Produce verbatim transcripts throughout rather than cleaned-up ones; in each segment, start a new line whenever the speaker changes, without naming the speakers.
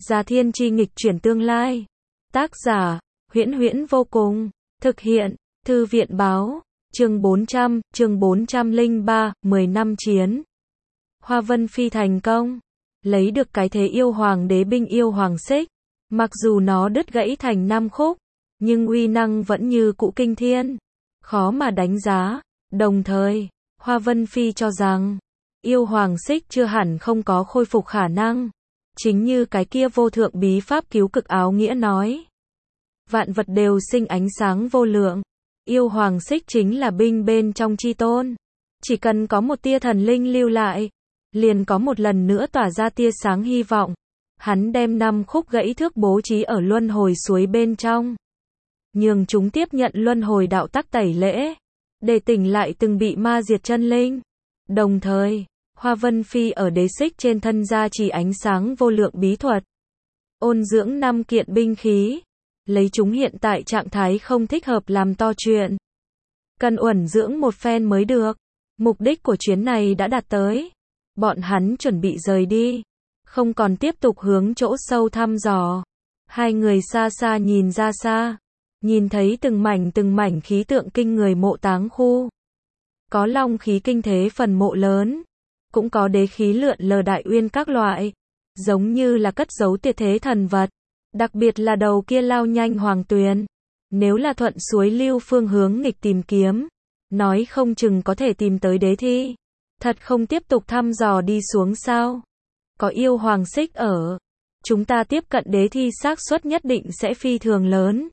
Gia Thiên chi nghịch chuyển tương lai. Tác giả, Huyễn Huyễn vô cùng. Thực hiện, Thư viện báo. Chương bốn trăm, chương bốn trăm lẻ ba, mười năm chiến. Hoa Vân Phi thành công. Lấy được cái thế yêu hoàng đế binh yêu hoàng xích. Mặc dù nó đứt gãy thành năm khúc, nhưng uy năng vẫn như cũ kinh thiên. Khó mà đánh giá. Đồng thời, Hoa Vân Phi cho rằng, yêu hoàng xích chưa hẳn không có khôi phục khả năng. Chính như cái kia vô thượng bí pháp cứu cực áo nghĩa nói. Vạn vật đều sinh ánh sáng vô lượng. Yêu hoàng xích chính là binh bên trong chi tôn. Chỉ cần có một tia thần linh lưu lại, liền có một lần nữa tỏa ra tia sáng hy vọng. Hắn đem năm khúc gãy thước bố trí ở luân hồi suối bên trong. Nhường chúng tiếp nhận luân hồi đạo tắc tẩy lễ, để tỉnh lại từng bị ma diệt chân linh. Đồng thời, Hoa Vân Phi ở đế xích trên thân gia trì ánh sáng vô lượng bí thuật. Ôn dưỡng năm kiện binh khí. Lấy chúng hiện tại trạng thái không thích hợp làm to chuyện. Cần uẩn dưỡng một phen mới được. Mục đích của chuyến này đã đạt tới. Bọn hắn chuẩn bị rời đi. Không còn tiếp tục hướng chỗ sâu thăm dò. Hai người xa xa nhìn ra xa. Nhìn thấy từng mảnh từng mảnh khí tượng kinh người mộ táng khu. Có long khí kinh thế phần mộ lớn. Cũng có đế khí lượn lờ đại uyên các loại. Giống như là cất giấu tuyệt thế thần vật. Đặc biệt là đầu kia lao nhanh hoàng tuyền. Nếu là thuận suối lưu phương hướng nghịch tìm kiếm, nói không chừng có thể tìm tới đế thi. Thật không tiếp tục thăm dò đi xuống sao? Có yêu hoàng xích ở. Chúng ta tiếp cận đế thi xác suất nhất định sẽ phi thường lớn.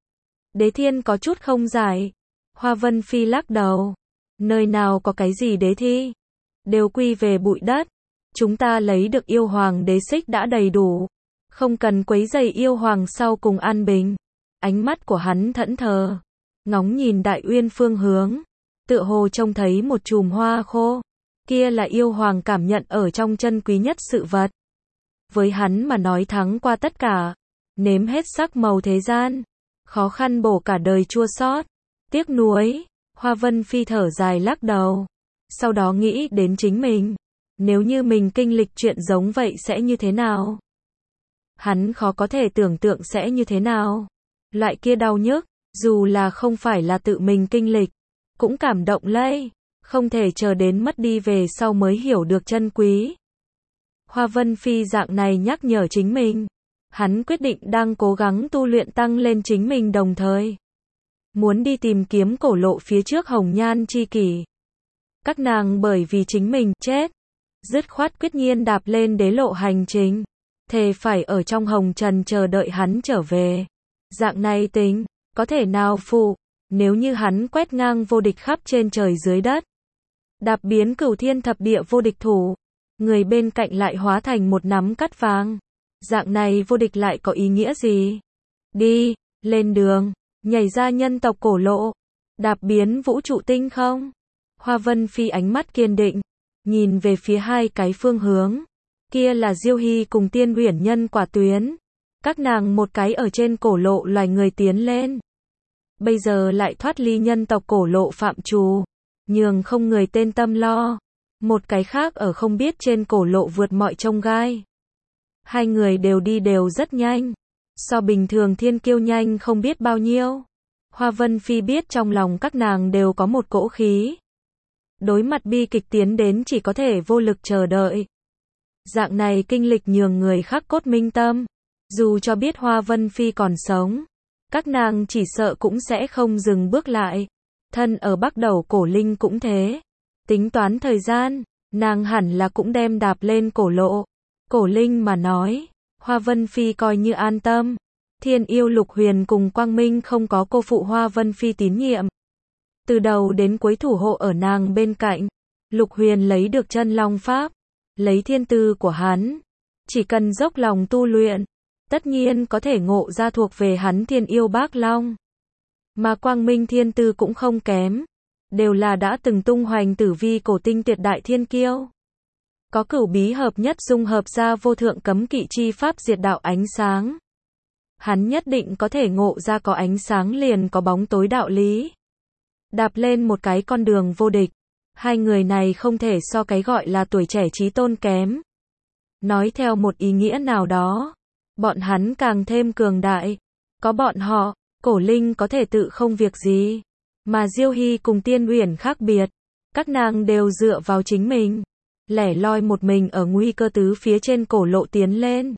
Đế thiên có chút không giải. Hoa Vân Phi lắc đầu. Nơi nào có cái gì đế thi? Đều quy về bụi đất. Chúng ta lấy được yêu hoàng đế xích đã đầy đủ. Không cần quấy rầy yêu hoàng sau cùng an bình. Ánh mắt của hắn thẫn thờ. Ngóng nhìn đại uyên phương hướng. Tựa hồ trông thấy một chùm hoa khô. Kia là yêu hoàng cảm nhận ở trong chân quý nhất sự vật. Với hắn mà nói thắng qua tất cả. Nếm hết sắc màu thế gian. Khó khăn bổ cả đời chua xót. Tiếc nuối. Hoa Vân Phi thở dài lắc đầu. Sau đó nghĩ đến chính mình. Nếu như mình kinh lịch chuyện giống vậy sẽ như thế nào? Hắn khó có thể tưởng tượng sẽ như thế nào. Loại kia đau nhức, dù là không phải là tự mình kinh lịch, cũng cảm động lây. Không thể chờ đến mất đi về sau mới hiểu được chân quý. Hoa Vân Phi dạng này nhắc nhở chính mình. Hắn quyết định đang cố gắng tu luyện tăng lên chính mình đồng thời. Muốn đi tìm kiếm cổ lộ phía trước hồng nhan chi kỷ. Các nàng bởi vì chính mình chết. Dứt khoát quyết nhiên đạp lên đế lộ hành trình. Thề phải ở trong hồng trần chờ đợi hắn trở về. Dạng này tính, có thể nào phụ, nếu như hắn quét ngang vô địch khắp trên trời dưới đất. Đạp biến cửu thiên thập địa vô địch thủ. Người bên cạnh lại hóa thành một nắm cắt vàng. Dạng này vô địch lại có ý nghĩa gì? Đi, lên đường, nhảy ra nhân tộc cổ lộ. Đạp biến vũ trụ tinh không? Hoa Vân Phi ánh mắt kiên định. Nhìn về phía hai cái phương hướng. Kia là Diêu Hy cùng Tiên Uyển Nhân quả tuyến. Các nàng một cái ở trên cổ lộ loài người tiến lên. Bây giờ lại thoát ly nhân tộc cổ lộ phạm trù. Nhường không người tên tâm lo. Một cái khác ở không biết trên cổ lộ vượt mọi chông gai. Hai người đều đi đều rất nhanh. So bình thường thiên kiêu nhanh không biết bao nhiêu. Hoa Vân Phi biết trong lòng các nàng đều có một cỗ khí. Đối mặt bi kịch tiến đến chỉ có thể vô lực chờ đợi. Dạng này kinh lịch nhường người khắc cốt minh tâm. Dù cho biết Hoa Vân Phi còn sống, các nàng chỉ sợ cũng sẽ không dừng bước lại. Thân ở Bắc Đầu cổ linh cũng thế. Tính toán thời gian, nàng hẳn là cũng đem đạp lên cổ lộ. Cổ linh mà nói, Hoa Vân Phi coi như an tâm. Thiên yêu Lục Huyền cùng Quang Minh không có cô phụ Hoa Vân Phi tín nhiệm. Từ đầu đến cuối thủ hộ ở nàng bên cạnh. Lục Huyền lấy được chân long pháp. Lấy thiên tư của hắn. Chỉ cần dốc lòng tu luyện. Tất nhiên có thể ngộ ra thuộc về hắn thiên yêu bác long. Mà Quang Minh thiên tư cũng không kém. Đều là đã từng tung hoành tử vi cổ tinh tuyệt đại thiên kiêu. Có cửu bí hợp nhất dung hợp ra vô thượng cấm kỵ chi pháp diệt đạo ánh sáng. Hắn nhất định có thể ngộ ra có ánh sáng liền có bóng tối đạo lý. Đạp lên một cái con đường vô địch. Hai người này không thể so cái gọi là tuổi trẻ trí tôn kém. Nói theo một ý nghĩa nào đó, bọn hắn càng thêm cường đại. Có bọn họ, Cổ Linh có thể tự không việc gì. Mà Diêu Hy cùng Tiên Uyển khác biệt. Các nàng đều dựa vào chính mình. Lẻ loi một mình ở nguy cơ tứ phía trên cổ lộ tiến lên.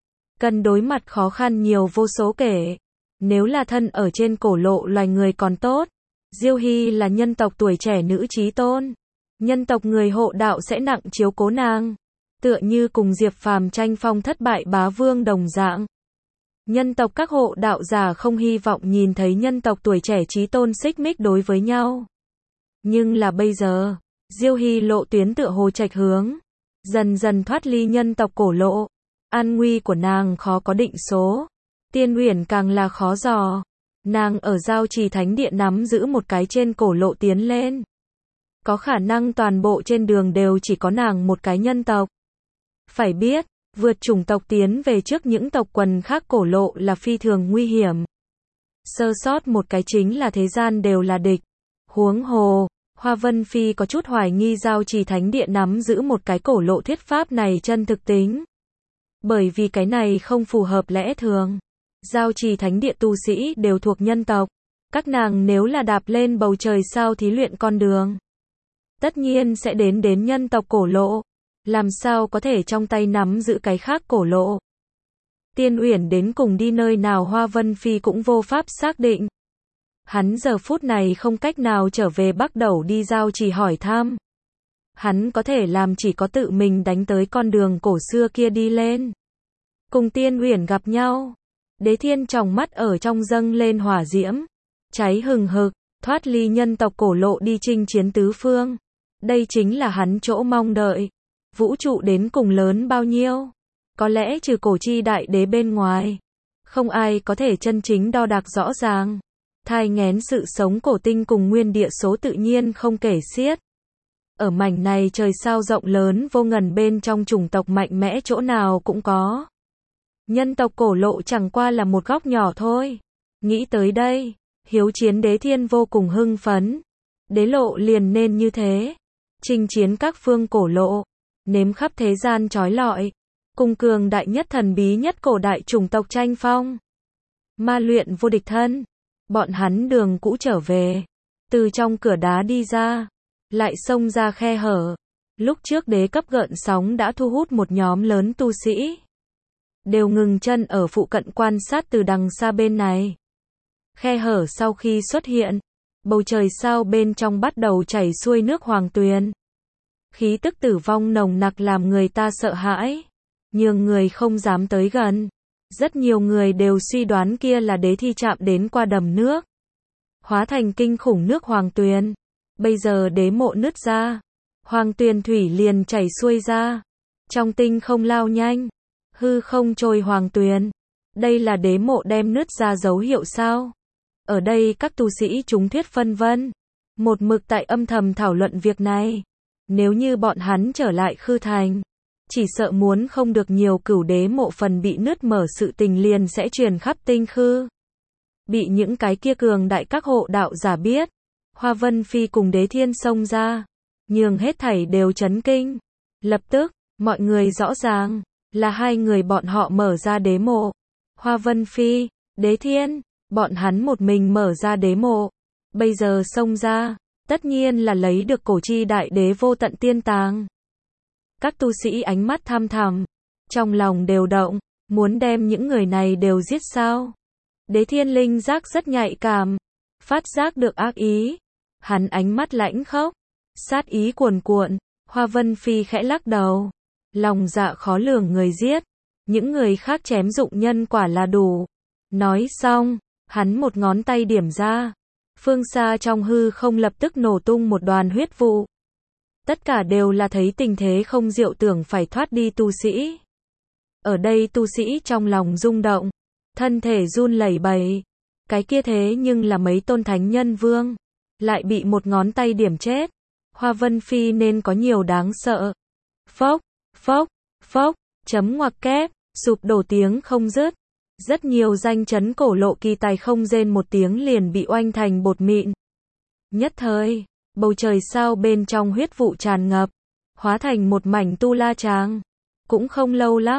Cần đối mặt khó khăn nhiều vô số kể. Nếu là thân ở trên cổ lộ loài người còn tốt. Diêu Hy là nhân tộc tuổi trẻ nữ chí tôn. Nhân tộc người hộ đạo sẽ nặng chiếu cố nàng. Tựa như cùng Diệp Phàm tranh phong thất bại bá vương đồng dạng. Nhân tộc các hộ đạo giả không hy vọng nhìn thấy nhân tộc tuổi trẻ chí tôn xích mích đối với nhau. Nhưng là bây giờ, Diêu Hy lộ tuyến tựa hồ trạch hướng. Dần dần thoát ly nhân tộc cổ lộ. An nguy của nàng khó có định số. Tiên Uyển càng là khó dò. Nàng ở Giao Trì Thánh Địa nắm giữ một cái trên cổ lộ tiến lên. Có khả năng toàn bộ trên đường đều chỉ có nàng một cái nhân tộc. Phải biết, vượt chủng tộc tiến về trước những tộc quần khác cổ lộ là phi thường nguy hiểm. Sơ sót một cái chính là thế gian đều là địch. Huống hồ, Hoa Vân Phi có chút hoài nghi Giao Trì Thánh Địa nắm giữ một cái cổ lộ thuyết pháp này chân thực tính. Bởi vì cái này không phù hợp lẽ thường. Giao Trì Thánh Địa tu sĩ đều thuộc nhân tộc. Các nàng nếu là đạp lên bầu trời sao thí luyện con đường. Tất nhiên sẽ đến đến nhân tộc cổ lộ. Làm sao có thể trong tay nắm giữ cái khác cổ lộ. Tiên Uyển đến cùng đi nơi nào Hoa Vân Phi cũng vô pháp xác định. Hắn giờ phút này không cách nào trở về Bắc Đẩu đi Giao Trì hỏi thăm. Hắn có thể làm chỉ có tự mình đánh tới con đường cổ xưa kia đi lên. Cùng Tiên Uyển gặp nhau. Đế Thiên tròng mắt ở trong dâng lên hỏa diễm. Cháy hừng hực, thoát ly nhân tộc cổ lộ đi chinh chiến tứ phương. Đây chính là hắn chỗ mong đợi. Vũ trụ đến cùng lớn bao nhiêu? Có lẽ trừ cổ chi đại đế bên ngoài. Không ai có thể chân chính đo đạc rõ ràng. Thai nghén sự sống cổ tinh cùng nguyên địa số tự nhiên không kể xiết. Ở mảnh này trời sao rộng lớn vô ngần bên trong chủng tộc mạnh mẽ chỗ nào cũng có. Nhân tộc cổ lộ chẳng qua là một góc nhỏ thôi. Nghĩ tới đây, hiếu chiến Đế Thiên vô cùng hưng phấn. Đế lộ liền nên như thế. Chinh chiến các phương cổ lộ. Nếm khắp thế gian chói lọi. Cùng cường đại nhất thần bí nhất cổ đại chủng tộc tranh phong. Ma luyện vô địch thân. Bọn hắn đường cũ trở về. Từ trong cửa đá đi ra. Lại xông ra khe hở. Lúc trước đế cấp gợn sóng đã thu hút một nhóm lớn tu sĩ. Đều ngừng chân ở phụ cận quan sát từ đằng xa bên này. Khe hở sau khi xuất hiện. Bầu trời sao bên trong bắt đầu chảy xuôi nước hoàng tuyền. Khí tức tử vong nồng nặc làm người ta sợ hãi. Nhưng người không dám tới gần. Rất nhiều người đều suy đoán kia là đế thi chạm đến qua đầm nước. Hóa thành kinh khủng nước hoàng tuyền. Bây giờ đế mộ nứt ra. Hoàng tuyền thủy liền chảy xuôi ra. Trong tinh không lao nhanh. Hư không trôi hoàng tuyền. Đây là đế mộ đem nứt ra dấu hiệu sao? Ở đây các tu sĩ chúng thuyết phân vân. Một mực tại âm thầm thảo luận việc này. Nếu như bọn hắn trở lại Khư Thành. Chỉ sợ muốn không được nhiều cửu đế mộ phần bị nứt mở sự tình liền sẽ truyền khắp tinh khư. Bị những cái kia cường đại các hộ đạo giả biết. Hoa Vân Phi cùng Đế Thiên xông ra. Nhưng hết thảy đều chấn kinh. Lập tức, mọi người rõ ràng. Là hai người bọn họ mở ra đế mộ. Hoa Vân Phi, Đế Thiên. Bọn hắn một mình mở ra đế mộ. Bây giờ xông ra. Tất nhiên là lấy được cổ chi đại đế vô tận tiên tàng. Các tu sĩ ánh mắt tham thẳm. Trong lòng đều động. Muốn đem những người này đều giết sao? Đế Thiên linh giác rất nhạy cảm. Phát giác được ác ý. Hắn ánh mắt lãnh khốc. Sát ý cuồn cuộn. Hoa Vân Phi khẽ lắc đầu. Lòng dạ khó lường người giết. Những người khác chém dụng nhân quả là đủ. Nói xong. Hắn một ngón tay điểm ra. Phương xa trong hư không lập tức nổ tung một đoàn huyết vụ. Tất cả đều là thấy tình thế không diệu tưởng phải thoát đi tu sĩ. Ở đây tu sĩ trong lòng rung động. Thân thể run lẩy bẩy. Cái kia thế nhưng là mấy tôn thánh nhân vương. Lại bị một ngón tay điểm chết. Hoa Vân Phi nên có nhiều đáng sợ. Phốc, phốc, phốc, chấm ngoặc kép, sụp đổ tiếng không dứt. Rất nhiều danh chấn cổ lộ kỳ tài không rên một tiếng liền bị oanh thành bột mịn. Nhất thời, bầu trời sao bên trong huyết vụ tràn ngập. Hóa thành một mảnh tu la tràng. Cũng không lâu lắm.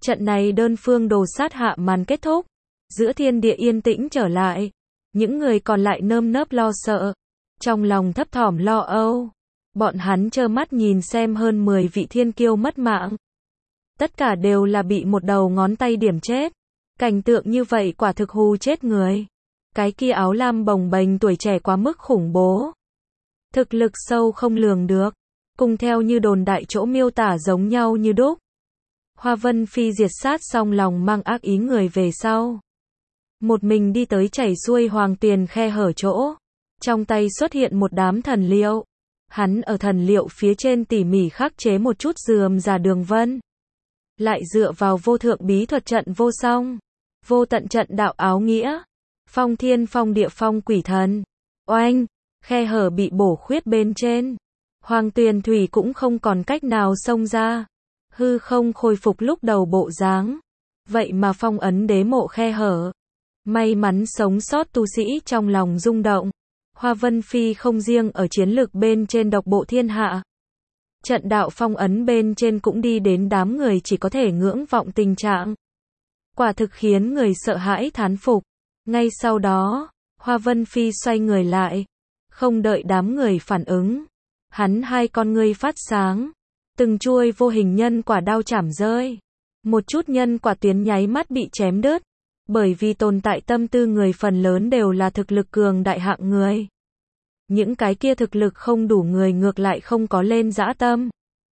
Trận này đơn phương đồ sát hạ màn kết thúc. Giữa thiên địa yên tĩnh trở lại. Những người còn lại nơm nớp lo sợ. Trong lòng thấp thỏm lo âu. Bọn hắn trơ mắt nhìn xem hơn mười vị thiên kiêu mất mạng. Tất cả đều là bị một đầu ngón tay điểm chết. Cảnh tượng như vậy quả thực hù chết người. Cái kia áo lam bồng bềnh tuổi trẻ quá mức khủng bố. Thực lực sâu không lường được. Cùng theo như đồn đại chỗ miêu tả giống nhau như đúc. Hoa Vân Phi diệt sát xong lòng mang ác ý người về sau. Một mình đi tới chảy xuôi hoàng tuyền khe hở chỗ. Trong tay xuất hiện một đám thần liệu. Hắn ở thần liệu phía trên tỉ mỉ khắc chế một chút rườm rà đường vân. Lại dựa vào vô thượng bí thuật trận vô song. Vô tận trận đạo áo nghĩa. Phong thiên phong địa phong quỷ thần. Oanh, khe hở bị bổ khuyết bên trên. Hoàng tuyền thủy cũng không còn cách nào xông ra. Hư không khôi phục lúc đầu bộ dáng. Vậy mà phong ấn đế mộ khe hở. May mắn sống sót tu sĩ trong lòng rung động. Hoa Vân Phi không riêng ở chiến lược bên trên độc bộ thiên hạ. Trận đạo phong ấn bên trên cũng đi đến đám người chỉ có thể ngưỡng vọng tình trạng. Quả thực khiến người sợ hãi thán phục. Ngay sau đó, Hoa Vân Phi xoay người lại. Không đợi đám người phản ứng. Hắn hai con ngươi phát sáng. Từng chuôi vô hình nhân quả đao chảm rơi. Một chút nhân quả tuyến nháy mắt bị chém đứt. Bởi vì tồn tại tâm tư người phần lớn đều là thực lực cường đại hạng người. Những cái kia thực lực không đủ người ngược lại không có lên dã tâm.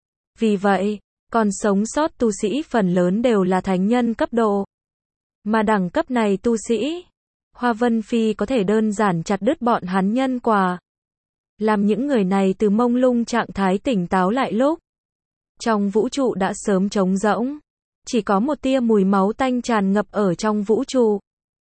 Vì vậy, còn sống sót tu sĩ phần lớn đều là thánh nhân cấp độ. Mà đẳng cấp này tu sĩ, Hoa Vân Phi có thể đơn giản chặt đứt bọn hắn nhân quả. Làm những người này từ mông lung trạng thái tỉnh táo lại lúc. Trong vũ trụ đã sớm trống rỗng. Chỉ có một tia mùi máu tanh tràn ngập ở trong vũ trụ.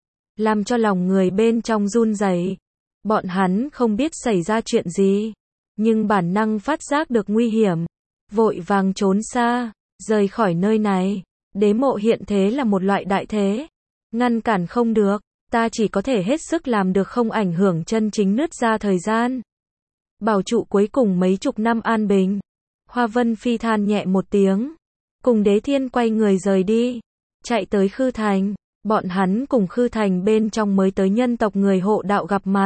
Làm cho lòng người bên trong run rẩy. Bọn hắn không biết xảy ra chuyện gì. Nhưng bản năng phát giác được nguy hiểm. Vội vàng trốn xa, rời khỏi nơi này. Đế mộ hiện thế là một loại đại thế. Ngăn cản không được. Ta chỉ có thể hết sức làm được không ảnh hưởng chân chính nứt ra thời gian. Bảo trụ cuối cùng mấy chục năm an bình. Hoa Vân Phi than nhẹ một tiếng. Cùng Đế Thiên quay người rời đi. Chạy tới Khư Thành. Bọn hắn cùng Khư Thành bên trong mới tới nhân tộc người hộ đạo gặp mặt.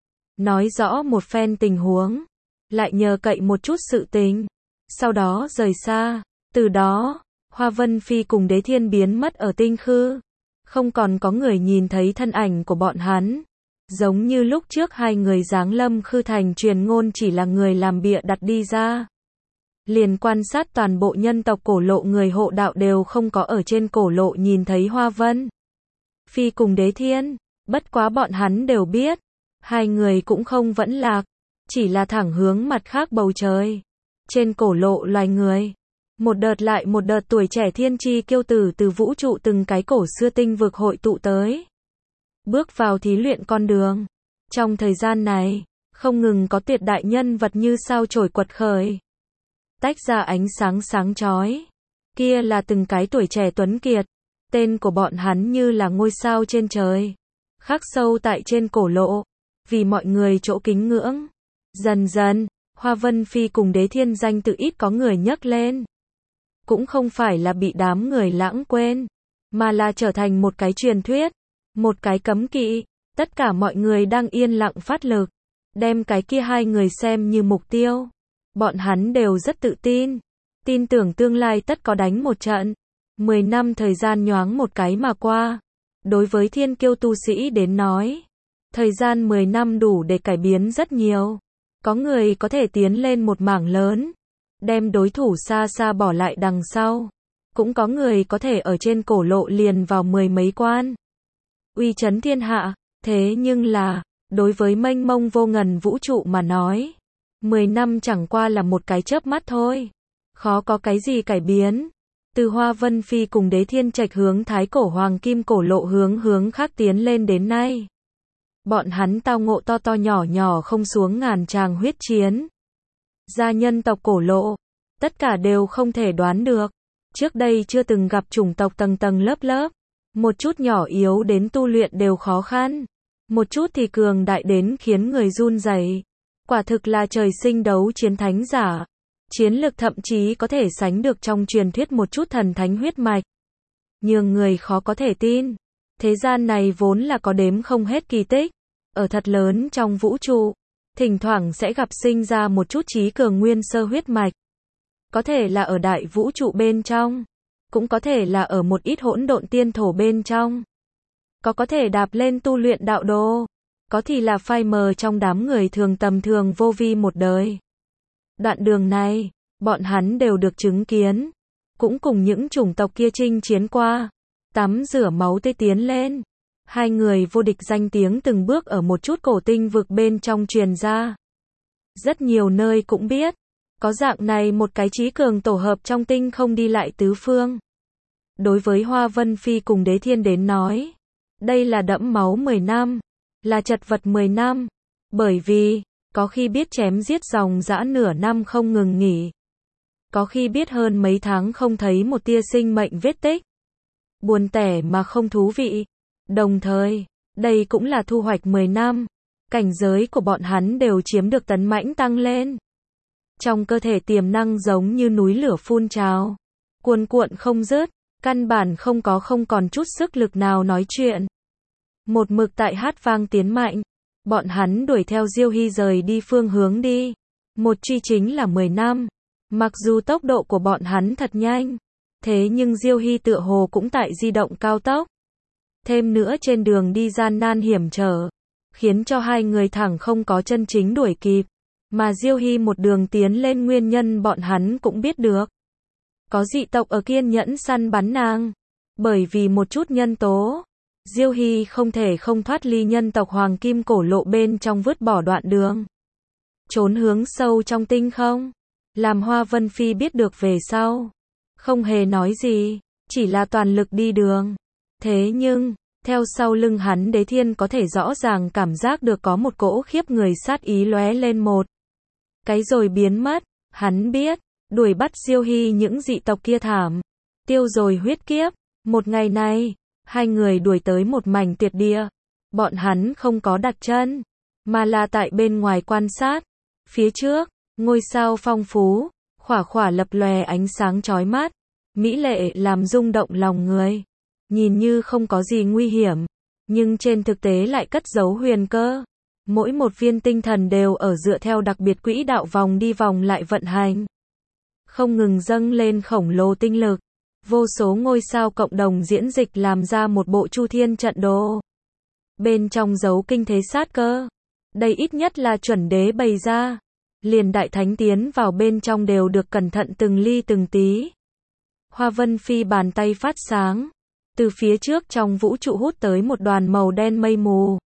Nói rõ một phen tình huống. Lại nhờ cậy một chút sự tình. Sau đó rời xa. Từ đó, Hoa Vân Phi cùng Đế Thiên biến mất ở tinh khư. Không còn có người nhìn thấy thân ảnh của bọn hắn. Giống như lúc trước hai người giáng lâm Khư Thành truyền ngôn chỉ là người làm bịa đặt đi ra. Liền quan sát toàn bộ nhân tộc cổ lộ người hộ đạo đều không có ở trên cổ lộ nhìn thấy Hoa Vân Phi cùng Đế Thiên. Bất quá bọn hắn đều biết. Hai người cũng không vẫn lạc. Chỉ là thẳng hướng mặt khác bầu trời. Trên cổ lộ loài người. Một đợt lại một đợt tuổi trẻ thiên chi kiêu tử từ vũ trụ từng cái cổ xưa tinh vực hội tụ tới. Bước vào thí luyện con đường. Trong thời gian này, không ngừng có tuyệt đại nhân vật như sao chổi quật khởi. Tách ra ánh sáng sáng chói. Kia là từng cái tuổi trẻ tuấn kiệt. Tên của bọn hắn như là ngôi sao trên trời. Khắc sâu tại trên cổ lộ. Vì mọi người chỗ kính ngưỡng. Dần dần, Hoa Vân Phi cùng Đế Thiên danh tự ít có người nhắc lên. Cũng không phải là bị đám người lãng quên. Mà là trở thành một cái truyền thuyết. Một cái cấm kỵ. Tất cả mọi người đang yên lặng phát lực. Đem cái kia hai người xem như mục tiêu. Bọn hắn đều rất tự tin. Tin tưởng tương lai tất có đánh một trận. Mười năm thời gian nhoáng một cái mà qua. Đối với thiên kiêu tu sĩ đến nói. Thời gian mười năm đủ để cải biến rất nhiều. Có người có thể tiến lên một mảng lớn. Đem đối thủ xa xa bỏ lại đằng sau. Cũng có người có thể ở trên cổ lộ liền vào mười mấy quan. Uy chấn thiên hạ. Thế nhưng là, đối với mênh mông vô ngần vũ trụ mà nói. Mười năm chẳng qua là một cái chớp mắt thôi. Khó có cái gì cải biến. Từ Hoa Vân Phi cùng Đế Thiên trạch hướng thái cổ hoàng kim cổ lộ hướng hướng khác tiến lên đến nay. Bọn hắn tao ngộ to to nhỏ nhỏ không xuống ngàn tràng huyết chiến. Gia nhân tộc cổ lộ. Tất cả đều không thể đoán được. Trước đây chưa từng gặp chủng tộc tầng tầng lớp lớp. Một chút nhỏ yếu đến tu luyện đều khó khăn. Một chút thì cường đại đến khiến người run rẩy. Quả thực là trời sinh đấu chiến thánh giả. Chiến lực thậm chí có thể sánh được trong truyền thuyết một chút thần thánh huyết mạch. nhường người khó có thể tin. Thế gian này vốn là có đếm không hết kỳ tích. Ở thật lớn trong vũ trụ, thỉnh thoảng sẽ gặp sinh ra một chút trí cường nguyên sơ huyết mạch. Có thể là ở đại vũ trụ bên trong, cũng có thể là ở một ít hỗn độn tiên thổ bên trong. Có có thể đạp lên tu luyện đạo đồ, có thì là phai mờ trong đám người thường tầm thường vô vi một đời. Đoạn đường này, bọn hắn đều được chứng kiến, cũng cùng những chủng tộc kia chinh chiến qua, tắm rửa máu tươi tiến lên. Hai người vô địch danh tiếng từng bước ở một chút cổ tinh vực bên trong truyền ra. Rất nhiều nơi cũng biết, có dạng này một cái trí cường tổ hợp trong tinh không đi lại tứ phương. Đối với Hoa Vân Phi cùng Đế Thiên đến nói, đây là đẫm máu mười năm, là chật vật mười năm, bởi vì, có khi biết chém giết dòng dã nửa năm không ngừng nghỉ. Có khi biết hơn mấy tháng không thấy một tia sinh mệnh vết tích. Buồn tẻ mà không thú vị. Đồng thời, đây cũng là thu hoạch mười năm, cảnh giới của bọn hắn đều chiếm được tấn mãnh tăng lên. Trong cơ thể tiềm năng giống như núi lửa phun trào, cuồn cuộn không dứt, căn bản không có không còn chút sức lực nào nói chuyện. Một mực tại hát vang tiến mạnh, bọn hắn đuổi theo Diêu Hy rời đi phương hướng đi. Một truy chính là mười năm. Mặc dù tốc độ của bọn hắn thật nhanh, thế nhưng Diêu Hy tựa hồ cũng tại di động cao tốc. Thêm nữa trên đường đi gian nan hiểm trở, khiến cho hai người thẳng không có chân chính đuổi kịp. Mà Diêu Hy một đường tiến lên nguyên nhân bọn hắn cũng biết được. Có dị tộc ở kiên nhẫn săn bắn nàng. Bởi vì một chút nhân tố, Diêu Hy không thể không thoát ly nhân tộc Hoàng Kim Cổ Lộ bên trong vứt bỏ đoạn đường. Trốn hướng sâu trong tinh không. Làm Hoa Vân Phi biết được về sau. Không hề nói gì, chỉ là toàn lực đi đường. Thế nhưng, theo sau lưng hắn Đế Thiên có thể rõ ràng cảm giác được có một cỗ khiếp người sát ý lóe lên một cái rồi biến mất. Hắn biết, đuổi bắt Diêu Hy những dị tộc kia thảm, tiêu rồi huyết kiếp. Một ngày này, hai người đuổi tới một mảnh tuyệt địa. Bọn hắn không có đặt chân, mà là tại bên ngoài quan sát. Phía trước, ngôi sao phong phú, khỏa khỏa lập lòe ánh sáng chói mắt, mỹ lệ làm rung động lòng người. Nhìn như không có gì nguy hiểm, nhưng trên thực tế lại cất giấu huyền cơ. Mỗi một viên tinh thần đều ở dựa theo đặc biệt quỹ đạo vòng đi vòng lại vận hành. Không ngừng dâng lên khổng lồ tinh lực. Vô số ngôi sao cộng đồng diễn dịch làm ra một bộ chu thiên trận đồ. Bên trong giấu kinh thế sát cơ. Đây ít nhất là chuẩn đế bày ra. Liền đại thánh tiến vào bên trong đều được cẩn thận từng ly từng tí. Hoa Vân Phi bàn tay phát sáng. Từ phía trước trong vũ trụ hút tới một đoàn màu đen mây mù.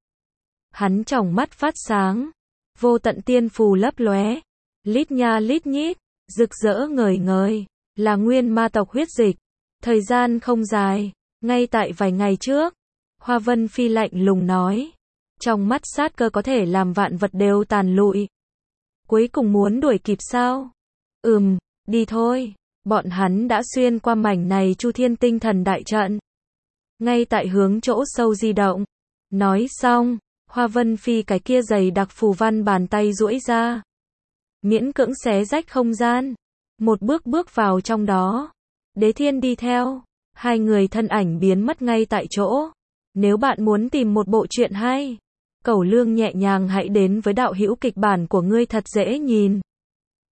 Hắn tròng mắt phát sáng. Vô tận tiên phù lấp lóe. Lít nha lít nhít. Rực rỡ ngời ngời. Là nguyên ma tộc huyết dịch. Thời gian không dài. Ngay tại vài ngày trước. Hoa Vân Phi lạnh lùng nói. Trong mắt sát cơ có thể làm vạn vật đều tàn lụi. Cuối cùng muốn đuổi kịp sao? Ừm, đi thôi. Bọn hắn đã xuyên qua mảnh này chu thiên tinh thần đại trận. Ngay tại hướng chỗ sâu di động. Nói xong, Hoa Vân Phi cái kia dày đặc phù văn bàn tay duỗi ra. Miễn cưỡng xé rách không gian. Một bước bước vào trong đó. Đế Thiên đi theo. Hai người thân ảnh biến mất ngay tại chỗ. Nếu bạn muốn tìm một bộ truyện hay, Cẩu Lương nhẹ nhàng hãy đến với đạo hữu kịch bản của ngươi thật dễ nhìn.